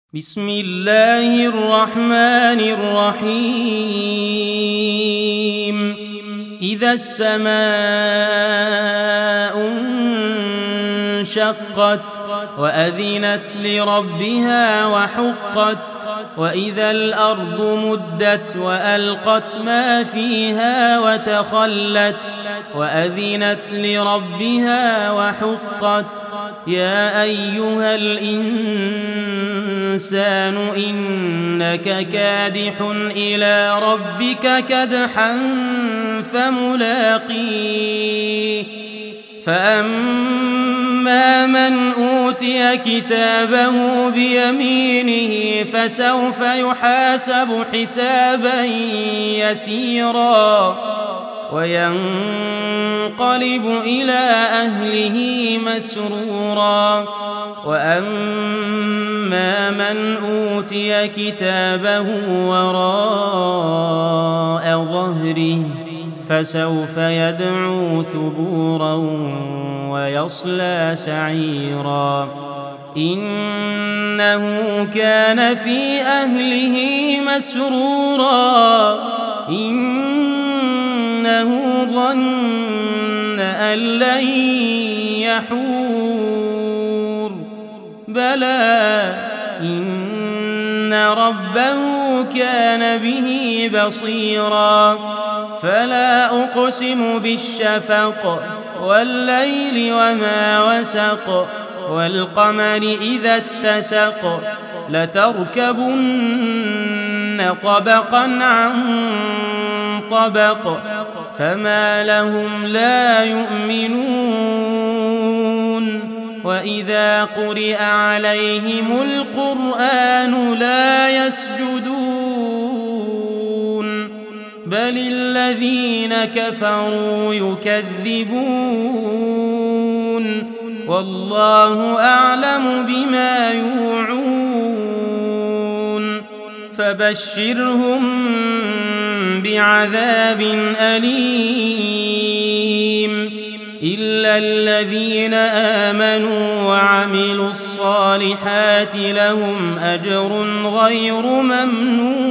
بسم الله الرحمن الرحيم إذا السماء انشقت وأذنت لربها وحقت وإذا الأرض مدت وألقت ما فيها وتخلت وأذنت لربها وحقت يا أيها الإنسان إنك كادح إلى ربك كدحا فملاقيه فأما من أوتي كتابه بيمينه فسوف يحاسب حسابا يسيرا وينقلب إلى أهله مسرورا وأما من أوتي كتابه وراء ظهره فسوف يدعو ثبورا ويصلى سعيرا إنه كان في أهله مسرورا إنه ظن أن لن يحور بلى إن ربه كان به بصيرا فلا أقسم بالشفق والليل وما وسق والقمر إذا اتسق لتركبن طبقا عن طبق فما لهم لا يؤمنون وإذا قرئ عليهم القرآن لا يسجدون بل الذين كفروا يكذبون والله أعلم بما يوعون فبشرهم بعذاب أليم إلا الذين آمنوا وعملوا الصالحات لهم أجر غير ممنون